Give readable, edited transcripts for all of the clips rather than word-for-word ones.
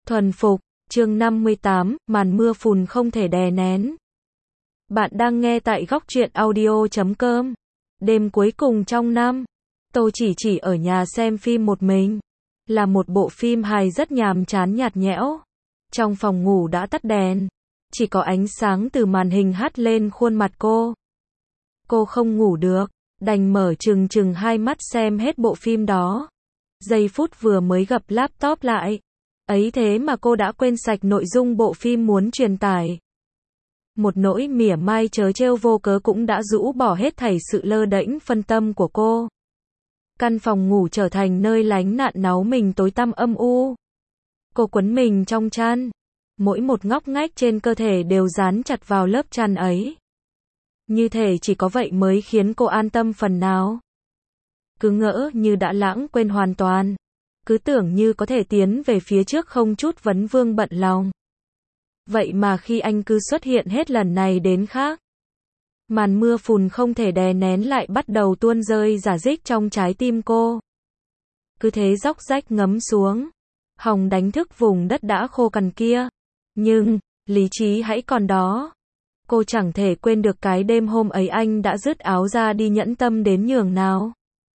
Thuần phục, chương 58, màn mưa phùn không thể đè nén. Bạn đang nghe tại góc truyện audio.com. Đêm cuối cùng trong năm, tôi chỉ ở nhà xem phim một mình. Là một bộ phim hài rất nhàm chán nhạt nhẽo. Trong phòng ngủ đã tắt đèn. Chỉ có ánh sáng từ màn hình hắt lên khuôn mặt cô. Cô không ngủ được, đành mở trừng hai mắt xem hết bộ phim đó. Giây phút vừa mới gập laptop lại. Ấy thế mà cô đã quên sạch nội dung bộ phim muốn truyền tải. Một nỗi mỉa mai trớ trêu vô cớ cũng đã rũ bỏ hết thảy sự lơ đễnh phân tâm của cô. Căn phòng ngủ trở thành nơi lánh nạn náu mình tối tăm âm u. Cô quấn mình trong chăn. Mỗi một ngóc ngách trên cơ thể đều dán chặt vào lớp chăn ấy. Như thể chỉ có vậy mới khiến cô an tâm phần nào. Cứ ngỡ như đã lãng quên hoàn toàn. Cứ tưởng như có thể tiến về phía trước không chút vấn vương bận lòng. Vậy mà khi anh cứ xuất hiện hết lần này đến khác. Màn mưa phùn không thể đè nén lại bắt đầu tuôn rơi rả rích trong trái tim cô. Cứ thế róc rách ngấm xuống. Hòng đánh thức vùng đất đã khô cằn kia. Nhưng, lý trí hãy còn đó. Cô chẳng thể quên được cái đêm hôm ấy anh đã dứt áo ra đi nhẫn tâm đến nhường nào.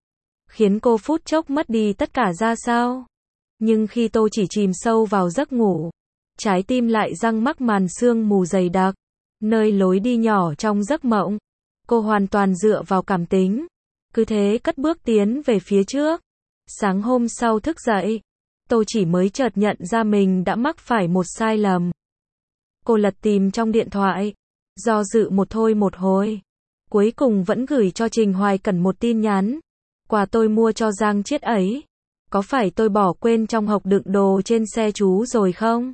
Khiến cô phút chốc mất đi tất cả ra sao. Nhưng khi tôi chỉ chìm sâu vào giấc ngủ, trái tim lại răng mắc màn sương mù dày đặc, nơi lối đi nhỏ trong giấc mộng. Cô hoàn toàn dựa vào cảm tính, cứ thế cất bước tiến về phía trước. Sáng hôm sau thức dậy, tôi chỉ mới chợt nhận ra mình đã mắc phải một sai lầm. Cô lật tìm trong điện thoại, do dự một hồi, cuối cùng vẫn gửi cho Trình Hoài Cẩn một tin nhắn. Quà tôi mua cho Giang Chiết ấy, có phải tôi bỏ quên trong hộc đựng đồ trên xe chú rồi không?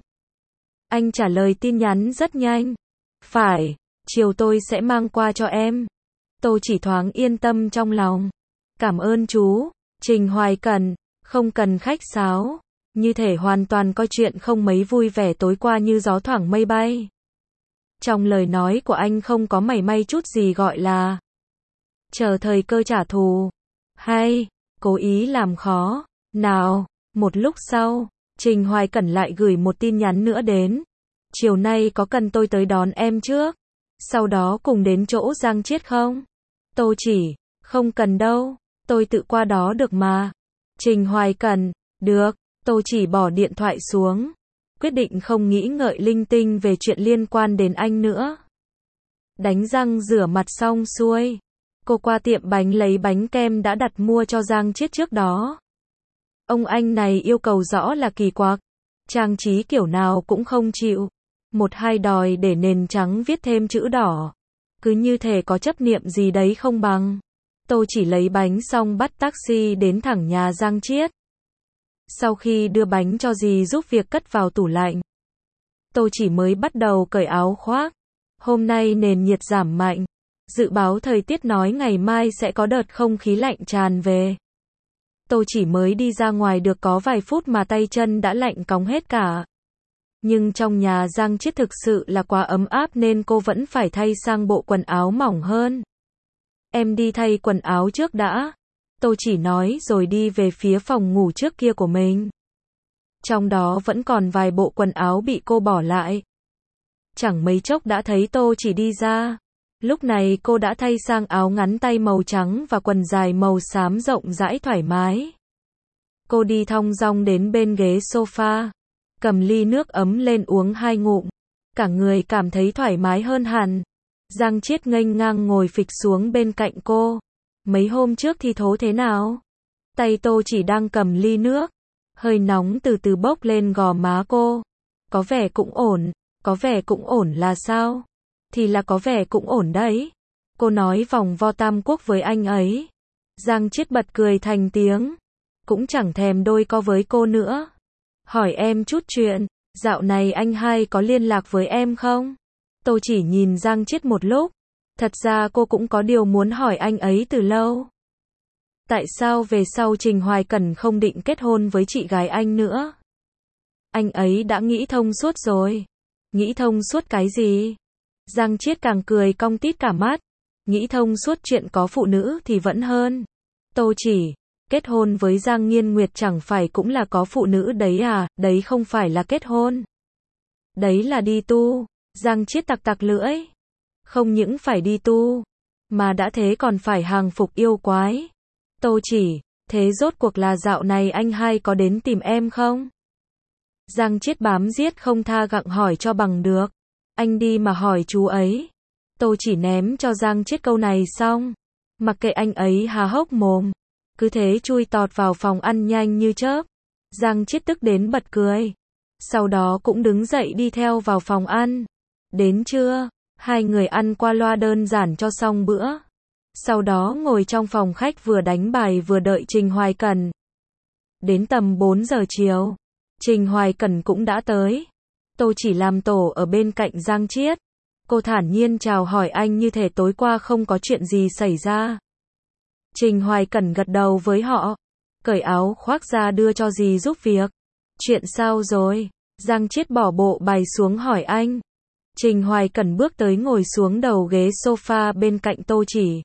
Anh trả lời tin nhắn rất nhanh. Phải, chiều tôi sẽ mang qua cho em. Tôi chỉ thoáng yên tâm trong lòng. Cảm ơn chú, Trình Hoài Cẩn, không cần khách sáo. Như thể hoàn toàn coi chuyện không mấy vui vẻ tối qua như gió thoảng mây bay. Trong lời nói của anh không có mảy may chút gì gọi là chờ thời cơ trả thù. Hay, cố ý làm khó. Nào, một lúc sau, Trình Hoài Cẩn lại gửi một tin nhắn nữa đến. Chiều nay có cần tôi tới đón em trước? Sau đó cùng đến chỗ Giang Chiết không? Tôi chỉ, không cần đâu, tôi tự qua đó được mà. Trình Hoài Cẩn, được, tôi chỉ bỏ điện thoại xuống. Quyết định không nghĩ ngợi linh tinh về chuyện liên quan đến anh nữa. Đánh răng rửa mặt xong xuôi. Cô qua tiệm bánh lấy bánh kem đã đặt mua cho Giang Chiết trước đó. Ông anh này yêu cầu rõ là kỳ quặc. Trang trí kiểu nào cũng không chịu. Một hai đòi để nền trắng viết thêm chữ đỏ. Cứ như thể có chấp niệm gì đấy không bằng. Tôi chỉ lấy bánh xong bắt taxi đến thẳng nhà Giang Chiết. Sau khi đưa bánh cho dì giúp việc cất vào tủ lạnh, tôi chỉ mới bắt đầu cởi áo khoác. Hôm nay nền nhiệt giảm mạnh. Dự báo thời tiết nói ngày mai sẽ có đợt không khí lạnh tràn về. Tôi chỉ mới đi ra ngoài được có vài phút mà tay chân đã lạnh cóng hết cả. Nhưng trong nhà Giang Chiết thực sự là quá ấm áp nên cô vẫn phải thay sang bộ quần áo mỏng hơn. Em đi thay quần áo trước đã. Tôi chỉ nói rồi đi về phía phòng ngủ trước kia của mình. Trong đó vẫn còn vài bộ quần áo bị cô bỏ lại. Chẳng mấy chốc đã thấy tôi chỉ đi ra. Lúc này cô đã thay sang áo ngắn tay màu trắng và quần dài màu xám rộng rãi thoải mái. Cô đi thong dong đến bên ghế sofa, cầm ly nước ấm lên uống hai ngụm. Cả người cảm thấy thoải mái hơn hẳn. Giang Chiết nghênh ngang ngồi phịch xuống bên cạnh cô. Mấy hôm trước thì thố thế nào? Tay tôi chỉ đang cầm ly nước. Hơi nóng từ từ bốc lên gò má cô. Có vẻ cũng ổn. Có vẻ cũng ổn là sao? Thì là có vẻ cũng ổn đấy. Cô nói vòng vo tam quốc với anh ấy. Giang Chiết bật cười thành tiếng. Cũng chẳng thèm đôi co với cô nữa. Hỏi em chút chuyện. Dạo này anh hai có liên lạc với em không? Tôi chỉ nhìn Giang Chiết một lúc. Thật ra cô cũng có điều muốn hỏi anh ấy từ lâu. Tại sao về sau Trình Hoài Cẩn không định kết hôn với chị gái anh nữa? Anh ấy đã nghĩ thông suốt rồi. Nghĩ thông suốt cái gì? Giang Chiết càng cười cong tít cả mắt. Nghĩ thông suốt chuyện có phụ nữ thì vẫn hơn. Tôi chỉ, Kết hôn với Giang Nghiên Nguyệt chẳng phải cũng là có phụ nữ đấy à, đấy không phải là kết hôn. Đấy là đi tu. Giang Chiết tặc tặc lưỡi. Không những phải đi tu, mà đã thế còn phải hàng phục yêu quái. Tô Chỉ, thế rốt cuộc là dạo này anh hai có đến tìm em không? Giang Chiết bám giết không tha gặng hỏi cho bằng được. Anh đi mà hỏi chú ấy. Tô Chỉ ném cho Giang Chiết câu này xong, mặc kệ anh ấy há hốc mồm, cứ thế chui tọt vào phòng ăn nhanh như chớp. Giang Chiết tức đến bật cười. Sau đó cũng đứng dậy đi theo vào phòng ăn. Đến trưa, hai người ăn qua loa đơn giản cho xong bữa. Sau đó ngồi trong phòng khách vừa đánh bài vừa đợi Trình Hoài Cẩn. Đến tầm 4 giờ chiều, Trình Hoài Cẩn cũng đã tới. Tô Chỉ làm tổ ở bên cạnh Giang Chiết. Cô thản nhiên chào hỏi anh như thể tối qua không có chuyện gì xảy ra. Trình Hoài Cẩn gật đầu với họ, cởi áo khoác ra đưa cho dì giúp việc. Chuyện sao rồi? Giang Chiết bỏ bộ bài xuống hỏi anh. Trình Hoài Cẩn bước tới ngồi xuống đầu ghế sofa bên cạnh Tô Chỉ.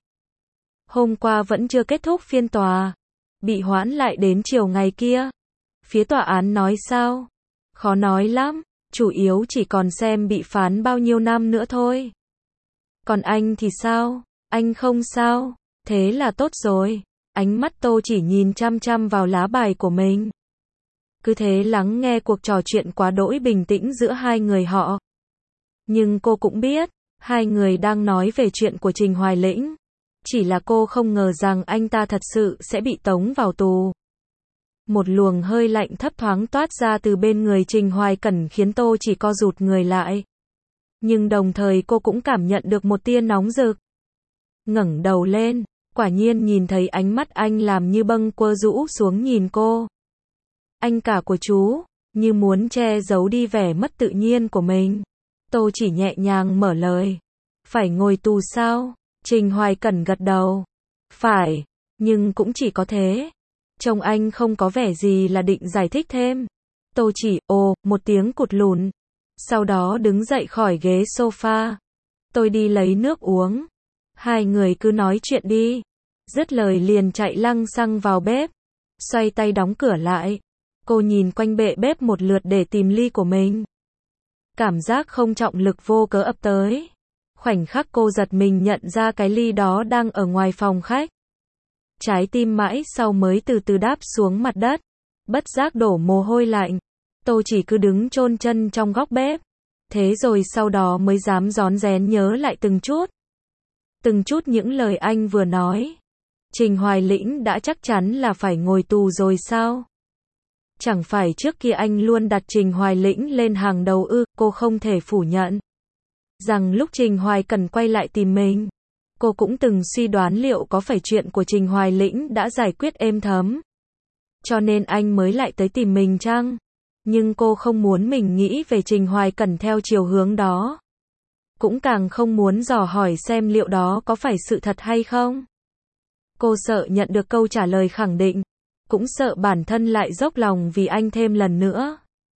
Hôm qua vẫn chưa kết thúc phiên tòa, bị hoãn lại đến chiều ngày kia. Phía tòa án nói sao? Khó nói lắm, chủ yếu chỉ còn xem bị phán bao nhiêu năm nữa thôi. Còn anh thì sao? Anh không sao? Thế là tốt rồi. Ánh mắt Tô Chỉ nhìn chăm chăm vào lá bài của mình. Cứ thế lắng nghe cuộc trò chuyện quá đỗi bình tĩnh giữa hai người họ. Nhưng cô cũng biết, hai người đang nói về chuyện của Trình Hoài Lĩnh. Chỉ là cô không ngờ rằng anh ta thật sự sẽ bị tống vào tù. Một luồng hơi lạnh thấp thoáng toát ra từ bên người Trình Hoài Cẩn khiến Tô Chỉ co rụt người lại. Nhưng đồng thời cô cũng cảm nhận được một tia nóng rực. Ngẩng đầu lên, quả nhiên nhìn thấy ánh mắt anh làm như bâng quơ rũ xuống nhìn cô. Anh cả của chú, như muốn che giấu đi vẻ mất tự nhiên của mình. Tô Chỉ nhẹ nhàng mở lời. Phải ngồi tù sao? Trình Hoài Cẩn gật đầu. Phải, nhưng cũng chỉ có thế. Trông anh không có vẻ gì là định giải thích thêm. Tô Chỉ, một tiếng cụt lùn. Sau đó đứng dậy khỏi ghế sofa. Tôi đi lấy nước uống. Hai người cứ nói chuyện đi. Dứt lời liền chạy lăng xăng vào bếp. Xoay tay đóng cửa lại. Cô nhìn quanh bệ bếp một lượt để tìm ly của mình. Cảm giác không trọng lực vô cớ ập tới. Khoảnh khắc cô giật mình nhận ra cái ly đó đang ở ngoài phòng khách. Trái tim mãi sau mới từ từ đáp xuống mặt đất. Bất giác đổ mồ hôi lạnh. Tô Chỉ cứ đứng chôn chân trong góc bếp. Thế rồi sau đó mới dám rón rén nhớ lại từng chút. Từng chút những lời anh vừa nói. Trình Hoài Lĩnh đã chắc chắn là phải ngồi tù rồi sao? Chẳng phải trước kia anh luôn đặt Trình Hoài Lĩnh lên hàng đầu ư? Cô không thể phủ nhận rằng lúc Trình Hoài Cẩn quay lại tìm mình, cô cũng từng suy đoán liệu có phải chuyện của Trình Hoài Lĩnh đã giải quyết êm thấm, cho nên anh mới lại tới tìm mình chăng? Nhưng cô không muốn mình nghĩ về Trình Hoài Cẩn theo chiều hướng đó. Cũng càng không muốn dò hỏi xem liệu đó có phải sự thật hay không. Cô sợ nhận được câu trả lời khẳng định, cũng sợ bản thân lại dốc lòng vì anh thêm lần nữa.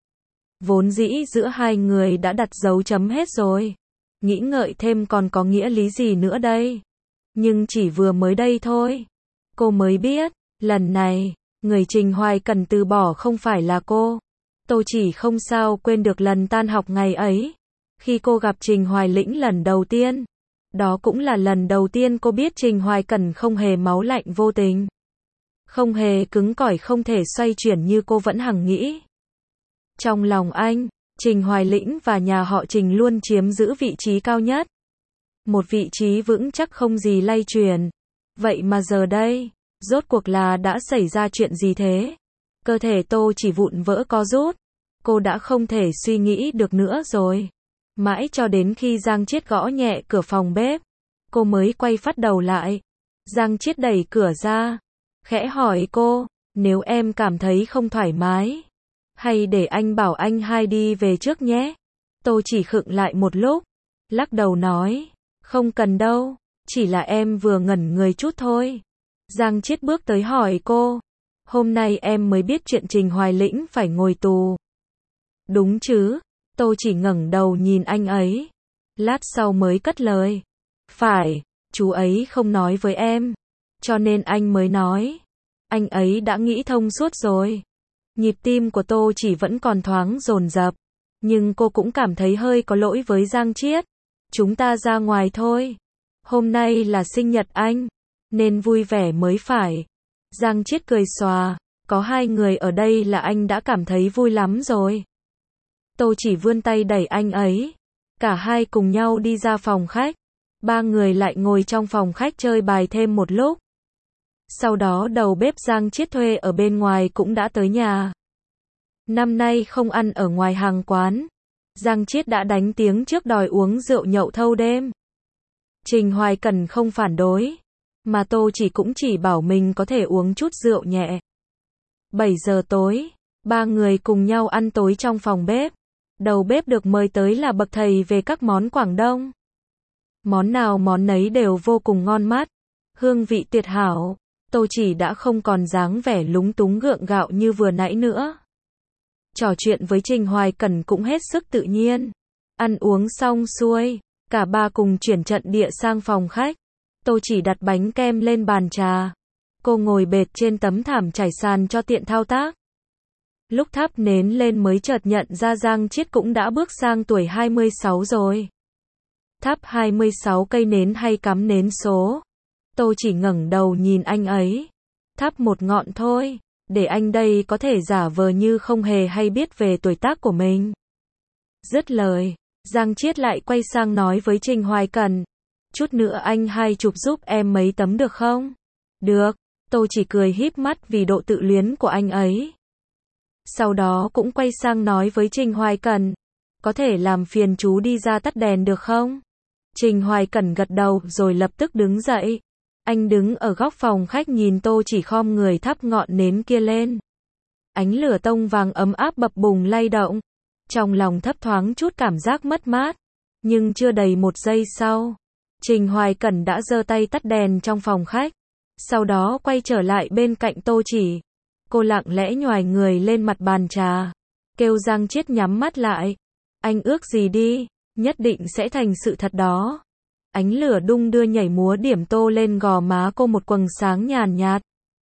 Vốn dĩ giữa hai người đã đặt dấu chấm hết rồi. Nghĩ ngợi thêm còn có nghĩa lý gì nữa đây. Nhưng chỉ vừa mới đây thôi, cô mới biết, lần này, người Trình Hoài Cẩn từ bỏ không phải là cô. Tô Chỉ không sao quên được lần tan học ngày ấy. Khi cô gặp Trình Hoài Lĩnh lần đầu tiên. Đó cũng là lần đầu tiên cô biết Trình Hoài Cẩn không hề máu lạnh vô tình. Không hề cứng cỏi không thể xoay chuyển như cô vẫn hằng nghĩ. Trong lòng anh, Trình Hoài Lĩnh và nhà họ Trình luôn chiếm giữ vị trí cao nhất. Một vị trí vững chắc không gì lay chuyển. Vậy mà giờ đây, rốt cuộc là đã xảy ra chuyện gì thế? Cơ thể Tô Chỉ vụn vỡ co rút. Cô đã không thể suy nghĩ được nữa rồi. Mãi cho đến khi Giang Chiết gõ nhẹ cửa phòng bếp, cô mới quay phát đầu lại. Giang Chiết đẩy cửa ra, khẽ hỏi cô, nếu em cảm thấy không thoải mái, hay để anh bảo anh hai đi về trước nhé. Tô Chỉ khựng lại một lúc, lắc đầu nói, không cần đâu, chỉ là em vừa ngẩn người chút thôi. Giang Chiết bước tới hỏi cô, hôm nay em mới biết chuyện Trình Hoài Lĩnh phải ngồi tù. Đúng chứ? Tô Chỉ ngẩng đầu nhìn anh ấy. Lát sau mới cất lời. Phải, chú ấy không nói với em. Cho nên anh mới nói. Anh ấy đã nghĩ thông suốt rồi. Nhịp tim của Tô Chỉ vẫn còn thoáng dồn dập, nhưng cô cũng cảm thấy hơi có lỗi với Giang Chiết. Chúng ta ra ngoài thôi. Hôm nay là sinh nhật anh, nên vui vẻ mới phải. Giang Chiết cười xòa, có hai người ở đây là anh đã cảm thấy vui lắm rồi. Tô Chỉ vươn tay đẩy anh ấy. Cả hai cùng nhau đi ra phòng khách. Ba người lại ngồi trong phòng khách chơi bài thêm một lúc. Sau đó đầu bếp Giang Chiết thuê ở bên ngoài cũng đã tới nhà. Năm nay không ăn ở ngoài hàng quán. Giang Chiết đã đánh tiếng trước đòi uống rượu nhậu thâu đêm. Trình Hoài Cần không phản đối, mà Tô Chỉ cũng chỉ bảo mình có thể uống chút rượu nhẹ. 7 giờ tối, ba người cùng nhau ăn tối trong phòng bếp. Đầu bếp được mời tới là bậc thầy về các món Quảng Đông. Món nào món nấy đều vô cùng ngon mắt, hương vị tuyệt hảo. Tô Chỉ đã không còn dáng vẻ lúng túng gượng gạo như vừa nãy nữa. Trò chuyện với Trình Hoài Cẩn cũng hết sức tự nhiên. Ăn uống xong xuôi, cả ba cùng chuyển trận địa sang phòng khách. Tô Chỉ đặt bánh kem lên bàn trà. Cô ngồi bệt trên tấm thảm trải sàn cho tiện thao tác. Lúc thắp nến lên mới chợt nhận ra Giang Chiết cũng đã bước sang tuổi 26 rồi. Thắp 26 cây nến hay cắm nến số? Tô Chỉ ngẩng đầu nhìn anh ấy. Thắp một ngọn thôi, để anh đây có thể giả vờ như không hề hay biết về tuổi tác của mình. Dứt lời, Giang Chiết lại quay sang nói với Trình Hoài Cần. Chút nữa anh hai chụp giúp em mấy tấm được không? Được, Tô Chỉ cười híp mắt vì độ tự luyến của anh ấy. Sau đó cũng quay sang nói với Trình Hoài Cần. Có thể làm phiền chú đi ra tắt đèn được không? Trình Hoài Cần gật đầu rồi lập tức đứng dậy. Anh đứng ở góc phòng khách nhìn Tô Chỉ khom người thắp ngọn nến kia lên. Ánh lửa tông vàng ấm áp bập bùng lay động. Trong lòng thấp thoáng chút cảm giác mất mát. Nhưng chưa đầy một giây sau, Trình Hoài Cẩn đã giơ tay tắt đèn trong phòng khách. Sau đó quay trở lại bên cạnh Tô Chỉ. Cô lặng lẽ nhoài người lên mặt bàn trà. Kêu Giang Chiết nhắm mắt lại. Anh ước gì đi, nhất định sẽ thành sự thật đó. Ánh lửa đung đưa nhảy múa điểm tô lên gò má cô một quầng sáng nhàn nhạt.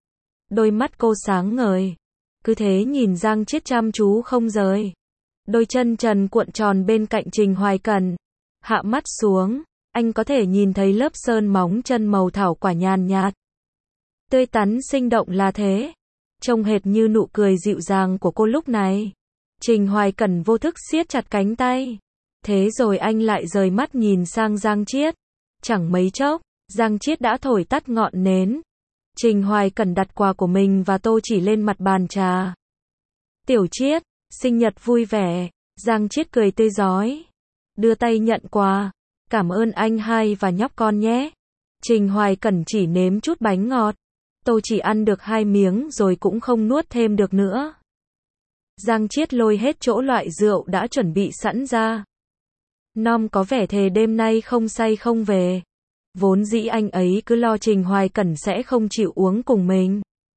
Đôi mắt cô sáng ngời. Cứ thế nhìn Giang Chiết chăm chú không rời. Đôi chân trần cuộn tròn bên cạnh Trình Hoài Cẩn. Hạ mắt xuống, anh có thể nhìn thấy lớp sơn móng chân màu thảo quả nhàn nhạt. Tươi tắn sinh động là thế. Trông hệt như nụ cười dịu dàng của cô lúc này. Trình Hoài Cẩn vô thức siết chặt cánh tay. Thế rồi anh lại rời mắt nhìn sang Giang Chiết. Chẳng mấy chốc, Giang Chiết đã thổi tắt ngọn nến. Trình Hoài Cẩn đặt quà của mình và Tô Chỉ lên mặt bàn trà. Tiểu Chiết, sinh nhật vui vẻ. Giang Chiết cười tươi rói. Đưa tay nhận quà. Cảm ơn anh hai và nhóc con nhé. Trình Hoài Cẩn chỉ nếm chút bánh ngọt. Tô Chỉ ăn được 2 miếng rồi cũng không nuốt thêm được nữa. Giang Chiết lôi hết chỗ loại rượu đã chuẩn bị sẵn ra. Nom có vẻ thề đêm nay không say không về. Vốn dĩ anh ấy cứ lo Trình Hoài Cẩn sẽ không chịu uống cùng mình.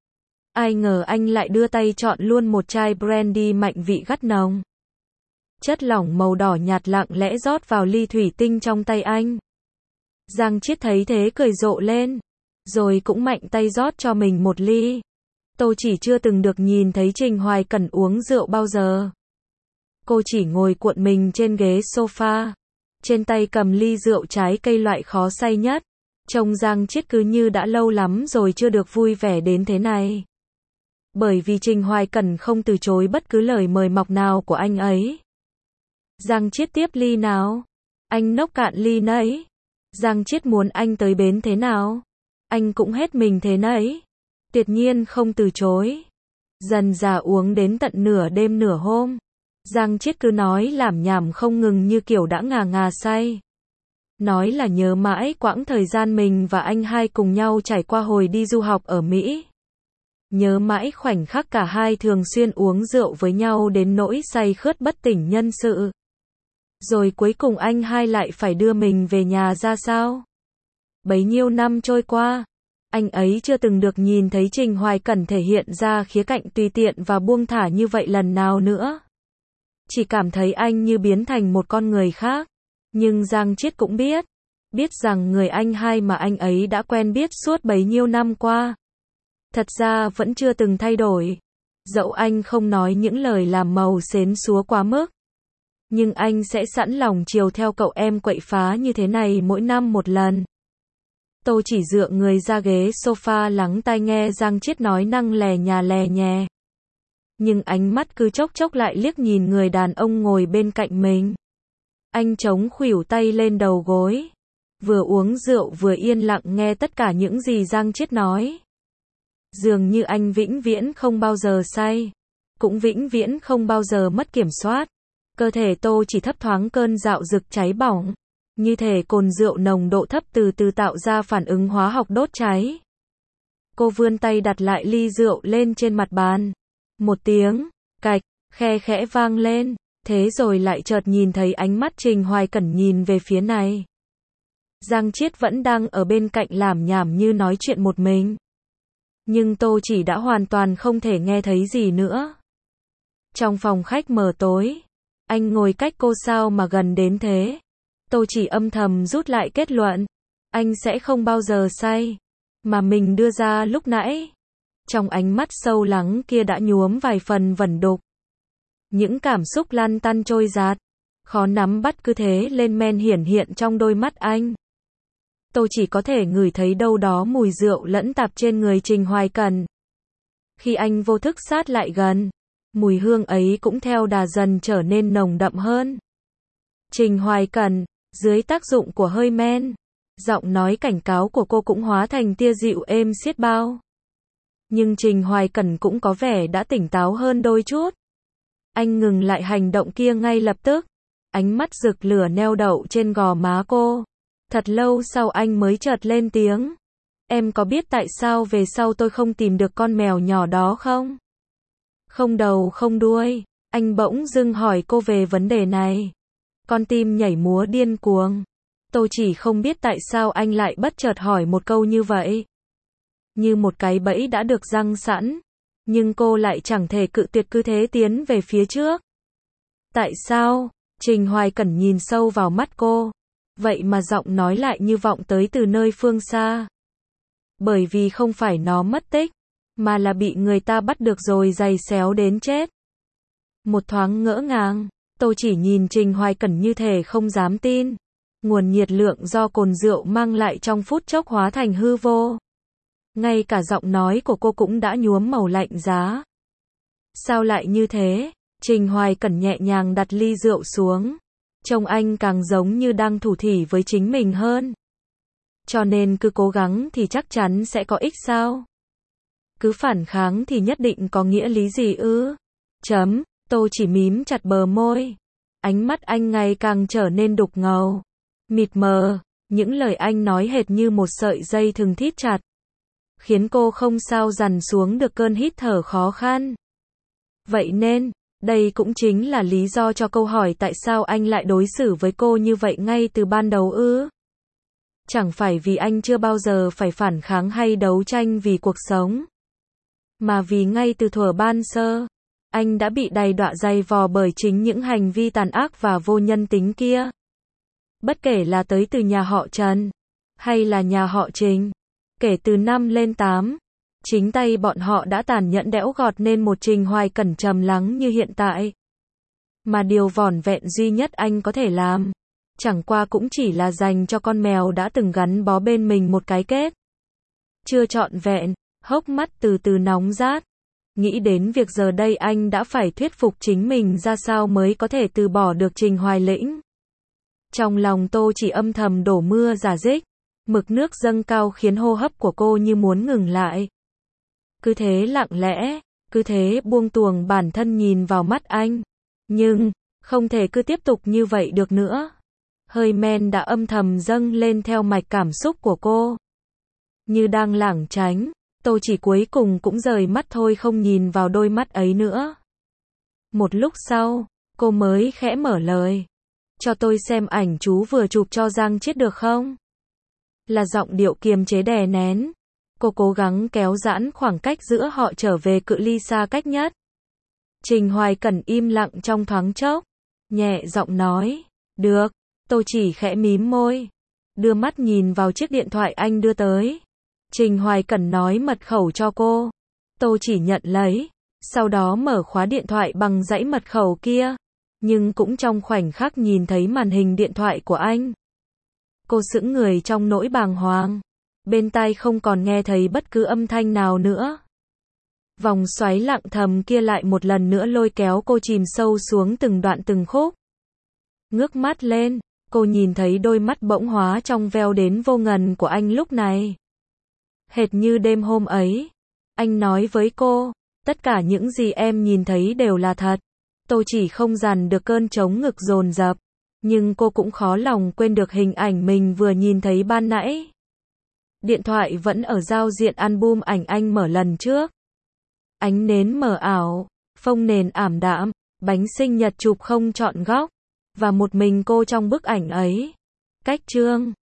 Ai ngờ anh lại đưa tay chọn luôn một chai brandy mạnh vị gắt nồng. Chất lỏng màu đỏ nhạt lặng lẽ rót vào ly thủy tinh trong tay anh. Giang Chiết thấy thế cười rộ lên. Rồi cũng mạnh tay rót cho mình một ly. Tô Chỉ chưa từng được nhìn thấy Trình Hoài Cẩn uống rượu bao giờ. Cô chỉ ngồi cuộn mình trên ghế sofa. Trên tay cầm ly rượu trái cây loại khó say nhất. Trông Giang Chiết cứ như đã lâu lắm rồi chưa được vui vẻ đến thế này. Bởi vì Trình Hoài Cẩn không từ chối bất cứ lời mời mọc nào của anh ấy. Giang Chiết tiếp ly nào. Anh nốc cạn ly nấy. Giang Chiết muốn anh tới bến thế nào. Anh cũng hết mình thế nấy. Tuyệt nhiên không từ chối. Dần dà uống đến tận nửa đêm nửa hôm. Giang Chiết cứ nói lảm nhảm không ngừng như kiểu đã ngà ngà say. Nói là nhớ mãi quãng thời gian mình và anh hai cùng nhau trải qua hồi đi du học ở Mỹ. Nhớ mãi khoảnh khắc cả hai thường xuyên uống rượu với nhau đến nỗi say khướt bất tỉnh nhân sự. Rồi cuối cùng anh hai lại phải đưa mình về nhà ra sao? Bấy nhiêu năm trôi qua, anh ấy chưa từng được nhìn thấy Trình Hoài Cẩn thể hiện ra khía cạnh tùy tiện và buông thả như vậy lần nào nữa. Chỉ cảm thấy anh như biến thành một con người khác. Nhưng Giang Chiết cũng biết rằng người anh hai mà anh ấy đã quen biết suốt bấy nhiêu năm qua Thật ra vẫn chưa từng thay đổi. Dẫu anh không nói những lời làm màu xến xúa quá mức, nhưng anh sẽ sẵn lòng chiều theo cậu em quậy phá như thế này mỗi năm một lần. Tô chỉ dựa người ra ghế sofa lắng tai nghe Giang Chiết nói năng lè nhà lè nhè. Nhưng ánh mắt cứ chốc chốc lại liếc nhìn người đàn ông ngồi bên cạnh mình. Anh chống khuỷu tay lên đầu gối, vừa uống rượu vừa yên lặng nghe tất cả những gì Giang Chiết nói. Dường như anh vĩnh viễn không bao giờ say, cũng vĩnh viễn không bao giờ mất kiểm soát. Cơ thể Tô chỉ thấp thoáng cơn dạo dực cháy bỏng, như thể cồn rượu nồng độ thấp từ từ tạo ra phản ứng hóa học đốt cháy. Cô vươn tay đặt lại ly rượu lên trên mặt bàn. Một tiếng cạch khe khẽ vang lên, thế rồi lại chợt nhìn thấy ánh mắt Trình Hoài Cẩn nhìn về phía này. Giang Chiết vẫn đang ở bên cạnh lảm nhảm như nói chuyện một mình. Nhưng Tô chỉ đã hoàn toàn không thể nghe thấy gì nữa. Trong phòng khách mờ tối, anh ngồi cách cô sao mà gần đến thế. Tô chỉ âm thầm rút lại kết luận, anh sẽ không bao giờ say, mà mình đưa ra lúc nãy. Trong ánh mắt sâu lắng kia đã nhuốm vài phần vẩn đục. Những cảm xúc lăn tăn trôi dạt, khó nắm bắt cứ thế lên men hiển hiện trong đôi mắt anh. Tô chỉ có thể ngửi thấy đâu đó mùi rượu lẫn tạp trên người Trình Hoài Cẩn. Khi anh vô thức sát lại gần, mùi hương ấy cũng theo đà dần trở nên nồng đậm hơn. Trình Hoài Cẩn, dưới tác dụng của hơi men, giọng nói cảnh cáo của cô cũng hóa thành tia dịu êm xiết bao. Nhưng Trình Hoài Cẩn cũng có vẻ đã tỉnh táo hơn đôi chút. Anh ngừng lại hành động kia ngay lập tức, ánh mắt rực lửa neo đậu trên gò má cô. Thật lâu sau anh mới chợt lên tiếng. Em có biết tại sao về sau tôi không tìm được con mèo nhỏ đó không? Không đầu không đuôi, anh bỗng dưng hỏi cô về vấn đề này. Con tim nhảy múa điên cuồng. Tôi chỉ không biết tại sao anh lại bất chợt hỏi một câu như vậy. Như một cái bẫy đã được giăng sẵn, nhưng cô lại chẳng thể cự tuyệt, cứ thế tiến về phía trước. Tại sao? Trình Hoài Cẩn nhìn sâu vào mắt cô. Vậy mà giọng nói lại như vọng tới từ nơi phương xa. Bởi vì không phải nó mất tích, mà là bị người ta bắt được rồi giày xéo đến chết. Một thoáng ngỡ ngàng, tôi chỉ nhìn Trình Hoài Cẩn như thể không dám tin. Nguồn nhiệt lượng do cồn rượu mang lại trong phút chốc hóa thành hư vô. Ngay cả giọng nói của cô cũng đã nhuốm màu lạnh giá. Sao lại như thế? Trình Hoài Cẩn nhẹ nhàng đặt ly rượu xuống. Trông anh càng giống như đang thủ thỉ với chính mình hơn. Cho nên cứ cố gắng thì chắc chắn sẽ có ích sao? Cứ phản kháng thì nhất định có nghĩa lý gì ư? Tô chỉ mím chặt bờ môi. Ánh mắt anh ngày càng trở nên đục ngầu, mịt mờ. Những lời anh nói hệt như một sợi dây thừng thít chặt, khiến cô không sao dằn xuống được cơn hít thở khó khăn. Vậy nên, đây cũng chính là lý do cho câu hỏi tại sao anh lại đối xử với cô như vậy ngay từ ban đầu ư? Chẳng phải vì anh chưa bao giờ phải phản kháng hay đấu tranh vì cuộc sống, mà vì ngay từ thuở ban sơ, anh đã bị đầy đọa dày vò bởi chính những hành vi tàn ác và vô nhân tính kia. Bất kể là tới từ nhà họ Trần, hay là nhà họ Trình, kể từ năm lên 8, chính tay bọn họ đã tàn nhẫn đẽo gọt nên một Trình Hoài Cẩn trầm lắng như hiện tại. Mà điều vỏn vẹn duy nhất anh có thể làm, chẳng qua cũng chỉ là dành cho con mèo đã từng gắn bó bên mình một cái kết. Chưa trọn vẹn, hốc mắt từ từ nóng rát. Nghĩ đến việc giờ đây anh đã phải thuyết phục chính mình ra sao mới có thể từ bỏ được Trình Hoài Lĩnh. Trong lòng Tô chỉ âm thầm đổ mưa rả rích. Mực nước dâng cao khiến hô hấp của cô như muốn ngừng lại. Cứ thế lặng lẽ, cứ thế buông tuồng bản thân nhìn vào mắt anh. Nhưng, không thể cứ tiếp tục như vậy được nữa. Hơi men đã âm thầm dâng lên theo mạch cảm xúc của cô. Như đang lảng tránh, Tô chỉ cuối cùng cũng rời mắt thôi, không nhìn vào đôi mắt ấy nữa. Một lúc sau, cô mới khẽ mở lời. Cho tôi xem ảnh chú vừa chụp cho Giang Chiết được không? Là giọng điệu kiềm chế đè nén. Cô cố gắng kéo giãn khoảng cách giữa họ trở về cự ly xa cách nhất. Trình Hoài Cẩn im lặng trong thoáng chốc, nhẹ giọng nói, được. Tôi chỉ khẽ mím môi, đưa mắt nhìn vào chiếc điện thoại anh đưa tới. Trình Hoài Cẩn nói mật khẩu cho cô. Tô chỉ nhận lấy, sau đó mở khóa điện thoại bằng dãy mật khẩu kia. Nhưng cũng trong khoảnh khắc nhìn thấy màn hình điện thoại của anh. Cô sững người trong nỗi bàng hoàng. Bên tai không còn nghe thấy bất cứ âm thanh nào nữa. Vòng xoáy lặng thầm kia lại một lần nữa lôi kéo cô chìm sâu xuống từng đoạn từng khúc. Ngước mắt lên, cô nhìn thấy đôi mắt bỗng hóa trong veo đến vô ngần của anh lúc này. Hệt như đêm hôm ấy, anh nói với cô, tất cả những gì em nhìn thấy đều là thật. Tô chỉ không dằn được cơn trống ngực dồn dập, nhưng cô cũng khó lòng quên được hình ảnh mình vừa nhìn thấy ban nãy. Điện thoại vẫn ở giao diện album ảnh anh mở lần trước. Ánh nến mờ ảo, phông nền ảm đạm, bánh sinh nhật chụp không trọn góc, và một mình cô trong bức ảnh ấy. Cách chương